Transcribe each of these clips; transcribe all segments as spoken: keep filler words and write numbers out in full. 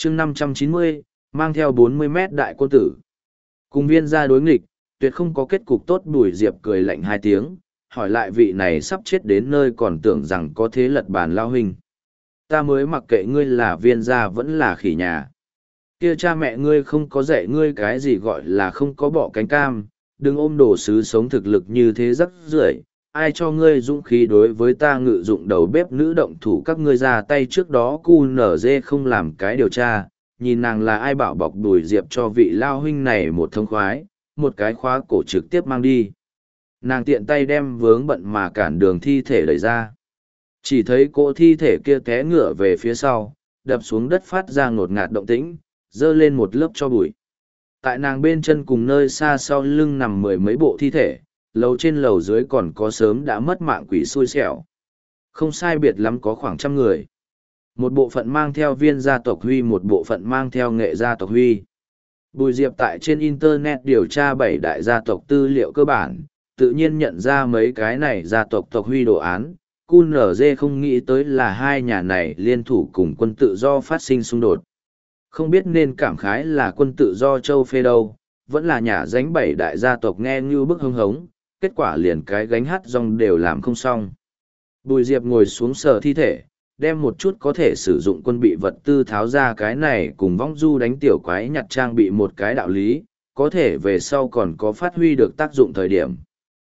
chương năm trăm chín mươi, mang theo bốn mươi mét đại côn tử. Cùng viên gia đối nghịch, tuyệt không có kết cục tốt. Bùi Diệp cười lạnh hai tiếng, hỏi lại vị này sắp chết đến nơi còn tưởng rằng có thế lật bàn lao huynh. Ta mới mặc kệ ngươi là viên gia vẫn là khỉ nhà. Kia cha mẹ ngươi không có dạy ngươi cái gì gọi là không có bỏ cánh cam, đừng ôm đồ sứ sống thực lực như thế rắc rưởi. Ai cho ngươi dũng khí đối với ta ngự dụng đầu bếp nữ động thủ các ngươi ra tay trước đó cu nở dê không làm cái điều tra, nhìn nàng là ai bảo bọc Bùi Diệp cho vị lao huynh này một thông khoái, một cái khóa cổ trực tiếp mang đi. Nàng tiện tay đem vướng bận mà cản đường thi thể đẩy ra. Chỉ thấy cỗ thi thể kia té ngựa về phía sau, đập xuống đất phát ra ngột ngạt động tĩnh, dơ lên một lớp cho bụi. Tại nàng bên chân cùng nơi xa sau lưng nằm mười mấy bộ thi thể, lầu trên lầu dưới còn có sớm đã mất mạng quỷ xui xẻo. Không sai biệt lắm có khoảng trăm người. Một bộ phận mang theo viên gia tộc Huy, một bộ phận mang theo nghệ gia tộc Huy. Bùi Diệp tại trên Internet điều tra bảy đại gia tộc tư liệu cơ bản, tự nhiên nhận ra mấy cái này gia tộc tộc Huy đồ án. cu en giê không nghĩ tới là hai nhà này liên thủ cùng quân tự do phát sinh xung đột. Không biết nên cảm khái là quân tự do châu Phê đâu, vẫn là nhà dánh bảy đại gia tộc nghe như bức hưng hống, kết quả liền cái gánh hát rong đều làm không xong. Bùi Diệp ngồi xuống sờ thi thể, đem một chút có thể sử dụng quân bị vật tư tháo ra, cái này cùng vong du đánh tiểu quái nhặt trang bị một cái đạo lý, có thể về sau còn có phát huy được tác dụng thời điểm.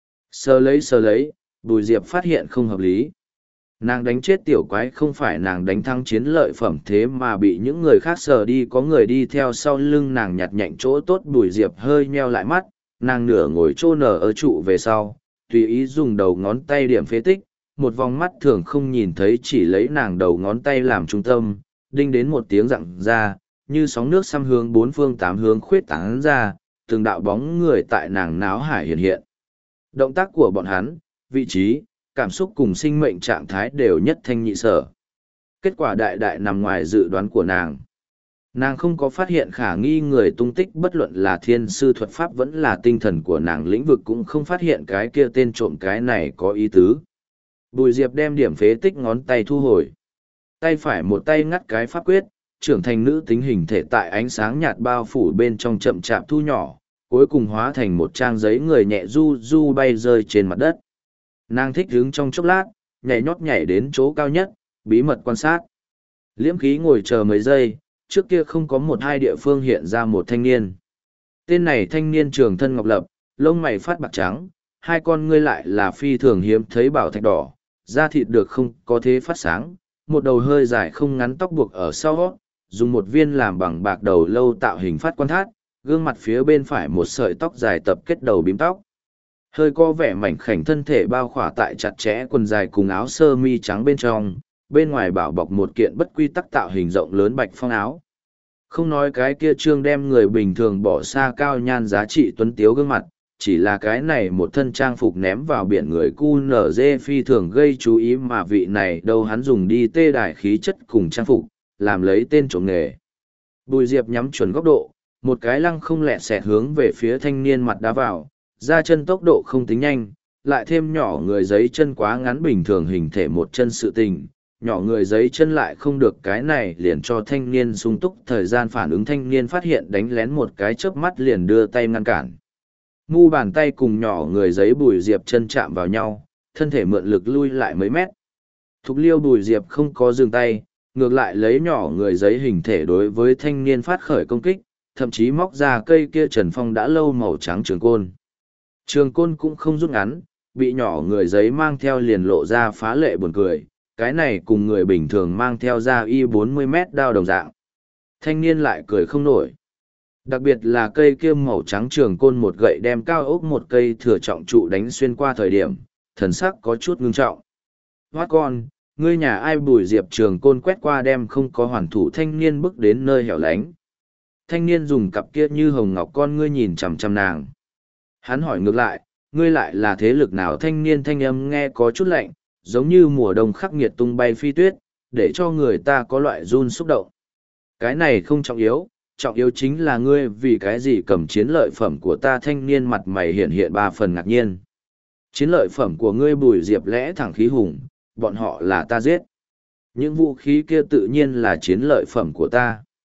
Sờ lấy sờ lấy, Bùi Diệp phát hiện không hợp lý. Nàng đánh chết tiểu quái không phải nàng đánh thắng chiến lợi phẩm thế mà bị những người khác sờ đi, có người đi theo sau lưng nàng nhặt nhạnh chỗ tốt. Bùi Diệp hơi nheo lại mắt, nàng nửa ngồi chô nở ở trụ về sau, tùy ý dùng đầu ngón tay điểm phế tích, một vòng mắt thường không nhìn thấy chỉ lấy nàng đầu ngón tay làm trung tâm, đinh đến một tiếng rặng ra, như sóng nước xăm hướng bốn phương tám hướng khuyết tán ra, từng đạo bóng người tại nàng náo hải hiện hiện. Động tác của bọn hắn, vị trí, cảm xúc cùng sinh mệnh trạng thái đều nhất thanh nhị sở. Kết quả đại đại nằm ngoài dự đoán của nàng. Nàng không có phát hiện khả nghi người tung tích, bất luận là thiên sư thuật pháp vẫn là tinh thần của nàng lĩnh vực cũng không phát hiện cái kia tên trộm. Cái này có ý tứ. Bùi Diệp đem điểm phế tích ngón tay thu hồi. Tay phải một tay ngắt cái pháp quyết, trưởng thành nữ tính hình thể tại ánh sáng nhạt bao phủ bên trong chậm chạp thu nhỏ, cuối cùng hóa thành một trang giấy người nhẹ du du bay rơi trên mặt đất. Nàng thích đứng trong chốc lát, nhảy nhót nhảy đến chỗ cao nhất, bí mật quan sát. Liễm khí ngồi chờ mấy giây, trước kia không có một hai địa phương hiện ra một thanh niên. Tên này thanh niên trường thân ngọc lập, lông mày phát bạc trắng, hai con ngươi lại là phi thường hiếm thấy bảo thạch đỏ, da thịt được không có thế phát sáng, một đầu hơi dài không ngắn tóc buộc ở sau, dùng một viên làm bằng bạc đầu lâu tạo hình phát quan thát, gương mặt phía bên phải một sợi tóc dài tập kết đầu bím tóc. Hơi có vẻ mảnh khảnh thân thể bao khỏa tại chặt chẽ quần dài cùng áo sơ mi trắng bên trong, bên ngoài bảo bọc một kiện bất quy tắc tạo hình rộng lớn bạch phong áo. Không nói cái kia trương đem người bình thường bỏ xa cao nhan giá trị tuấn tiếu gương mặt, chỉ là cái này một thân trang phục ném vào biển người cu nở dê phi thường gây chú ý, mà vị này đâu hắn dùng đi tê đài khí chất cùng trang phục, làm lấy tên trộm nghề. Bùi Diệp nhắm chuẩn góc độ, một cái lăng không lẹ xẹt hướng về phía thanh niên mặt đá vào, ra chân tốc độ không tính nhanh, lại thêm nhỏ người giấy chân quá ngắn, bình thường hình thể một chân sự tình, nhỏ người giấy chân lại không được, cái này liền cho thanh niên sung túc thời gian phản ứng. Thanh niên phát hiện đánh lén một cái chớp mắt liền đưa tay ngăn cản. Mu bàn tay cùng nhỏ người giấy Bùi Diệp chân chạm vào nhau, thân thể mượn lực lui lại mấy mét. Thục liêu Bùi Diệp không có dừng tay, ngược lại lấy nhỏ người giấy hình thể đối với thanh niên phát khởi công kích, thậm chí móc ra cây kia Trần Phong đã lâu màu trắng trường côn. Trường côn cũng không rút ngắn, bị nhỏ người giấy mang theo liền lộ ra phá lệ buồn cười, cái này cùng người bình thường mang theo ra y bốn mươi mét đao đồng dạng. Thanh niên lại cười không nổi. Đặc biệt là cây kia màu trắng trường côn một gậy đem cao ốc một cây thừa trọng trụ đánh xuyên qua thời điểm, thần sắc có chút ngưng trọng. Hoát con, ngươi nhà ai? Bùi Diệp trường côn quét qua đem không có hoàn thủ thanh niên bước đến nơi hẻo lánh. Thanh niên dùng cặp kia như hồng ngọc con ngươi nhìn chằm chằm nàng. Hắn hỏi ngược lại, ngươi lại là thế lực nào? Thanh niên thanh âm nghe có chút lạnh, giống như mùa đông khắc nghiệt tung bay phi tuyết, để cho người ta có loại run xúc động. Cái này không trọng yếu, trọng yếu chính là ngươi vì cái gì cầm chiến lợi phẩm của ta? Thanh niên mặt mày hiện hiện ba phần ngạc nhiên. Chiến lợi phẩm của ngươi? Bùi Diệp lẽ thẳng khí hùng, bọn họ là ta giết. Những vũ khí kia tự nhiên là chiến lợi phẩm của ta.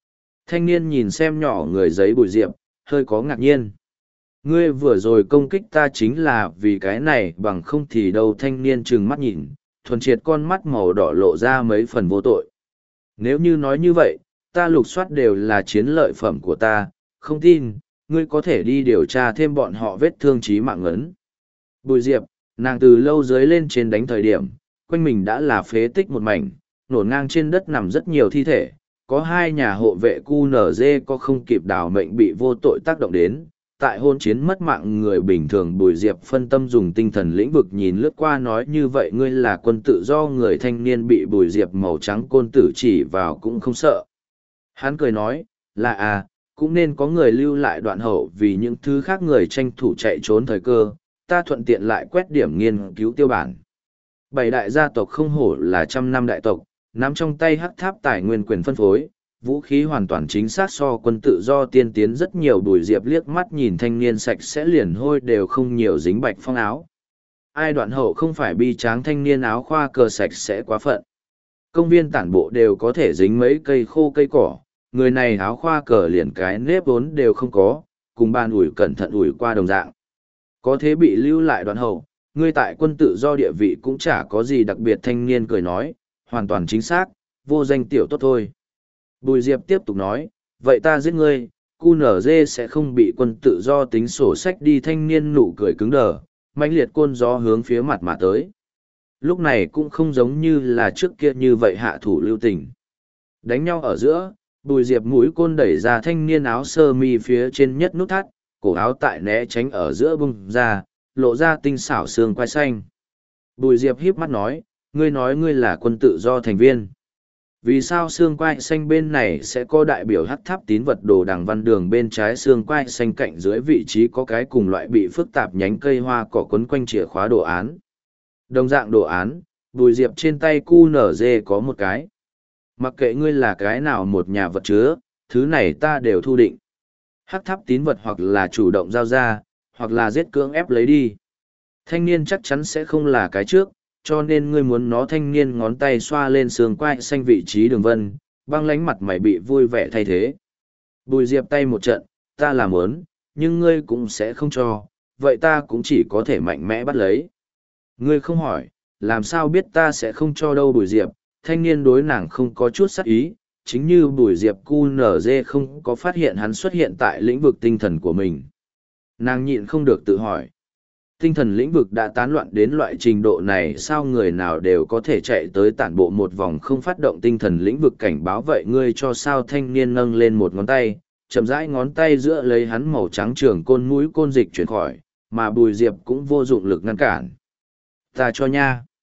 Thanh niên nhìn xem nhỏ người giấy Bùi Diệp, hơi có ngạc nhiên. Ngươi vừa rồi công kích ta chính là vì cái này bằng không thì đâu. Thanh niên trừng mắt nhìn, thuần triệt con mắt màu đỏ lộ ra mấy phần vô tội. Nếu như nói như vậy, ta lục soát đều là chiến lợi phẩm của ta, không tin, ngươi có thể đi điều tra thêm bọn họ vết thương chí mạng ấn. Bùi Diệp, nàng từ lâu dưới lên trên đánh thời điểm, quanh mình đã là phế tích một mảnh, nổn ngang trên đất nằm rất nhiều thi thể, có hai nhà hộ vệ cu nở dê có không kịp đào mệnh bị vô tội tác động đến. Tại hôn chiến mất mạng người bình thường Bùi Diệp phân tâm dùng tinh thần lĩnh vực nhìn lướt qua nói như vậy ngươi là quân tự do. Người thanh niên bị Bùi Diệp màu trắng côn tử chỉ vào cũng không sợ. Hắn cười nói, là à, cũng nên có người lưu lại đoạn hậu vì những thứ khác người tranh thủ chạy trốn thời cơ, ta thuận tiện lại quét điểm nghiên cứu tiêu bản. Bảy đại gia tộc không hổ là trăm năm đại tộc, nắm trong tay hắc tháp tài nguyên quyền phân phối, vũ khí hoàn toàn chính xác so quân tự do tiên tiến rất nhiều. Bùi Diệp liếc mắt nhìn thanh niên sạch sẽ liền hôi đều không nhiều dính bạch phong áo. Ai đoạn hậu không phải bi tráng thanh niên áo khoa cờ sạch sẽ quá phận. Công viên tản bộ đều có thể dính mấy cây khô cây cỏ, người này áo khoa cờ liền cái nếp vốn đều không có, cùng ban ủi cẩn thận ủi qua đồng dạng. Có thế bị lưu lại đoạn hậu, ngươi tại quân tự do địa vị cũng chả có gì đặc biệt. Thanh niên cười nói, hoàn toàn chính xác, vô danh tiểu tốt thôi. Bùi Diệp tiếp tục nói, vậy ta giết ngươi, cu nở dê sẽ không bị quân tự do tính sổ sách đi. Thanh niên nụ cười cứng đờ, mãnh liệt côn gió hướng phía mặt mà tới. Lúc này cũng không giống như là trước kia như vậy hạ thủ lưu tình. Đánh nhau ở giữa, Bùi Diệp mũi côn đẩy ra thanh niên áo sơ mi phía trên nhất nút thắt, cổ áo tại né tránh ở giữa bung ra, lộ ra tinh xảo xương quai xanh. Bùi Diệp híp mắt nói, ngươi nói ngươi là quân tự do thành viên. Vì sao xương quai xanh bên này sẽ có đại biểu hắc tháp tín vật đồ đằng văn đường bên trái xương quai xanh cạnh dưới vị trí có cái cùng loại bị phức tạp nhánh cây hoa cỏ quấn quanh chìa khóa đồ án. Đồng dạng đồ án, Bùi Diệp trên tay cu nở dê có một cái. Mặc kệ ngươi là cái nào một nhà vật chứa, thứ này ta đều thu định. Hắc tháp tín vật hoặc là chủ động giao ra, hoặc là giết cưỡng ép lấy đi. Thanh niên chắc chắn sẽ không là cái trước, cho nên ngươi muốn nó. Thanh niên ngón tay xoa lên xương quai xanh vị trí đường vân, băng lánh mặt mày bị vui vẻ thay thế. Bùi Diệp tay một trận, ta làm ớn, nhưng ngươi cũng sẽ không cho, vậy ta cũng chỉ có thể mạnh mẽ bắt lấy. Ngươi không hỏi, làm sao biết ta sẽ không cho đâu. Bùi Diệp, thanh niên đối nàng không có chút sắc ý, chính như Bùi Diệp cu nở dê không có phát hiện hắn xuất hiện tại lĩnh vực tinh thần của mình. Nàng nhịn không được tự hỏi. Tinh thần lĩnh vực đã tán loạn đến loại trình độ này sao người nào đều có thể chạy tới tản bộ một vòng không phát động tinh thần lĩnh vực cảnh báo vậy ngươi cho sao. Thanh niên nâng lên một ngón tay, chậm rãi ngón tay giữa lấy hắn màu trắng trường côn mũi côn dịch chuyển khỏi, mà Bùi Diệp cũng vô dụng lực ngăn cản. Ta cho nha.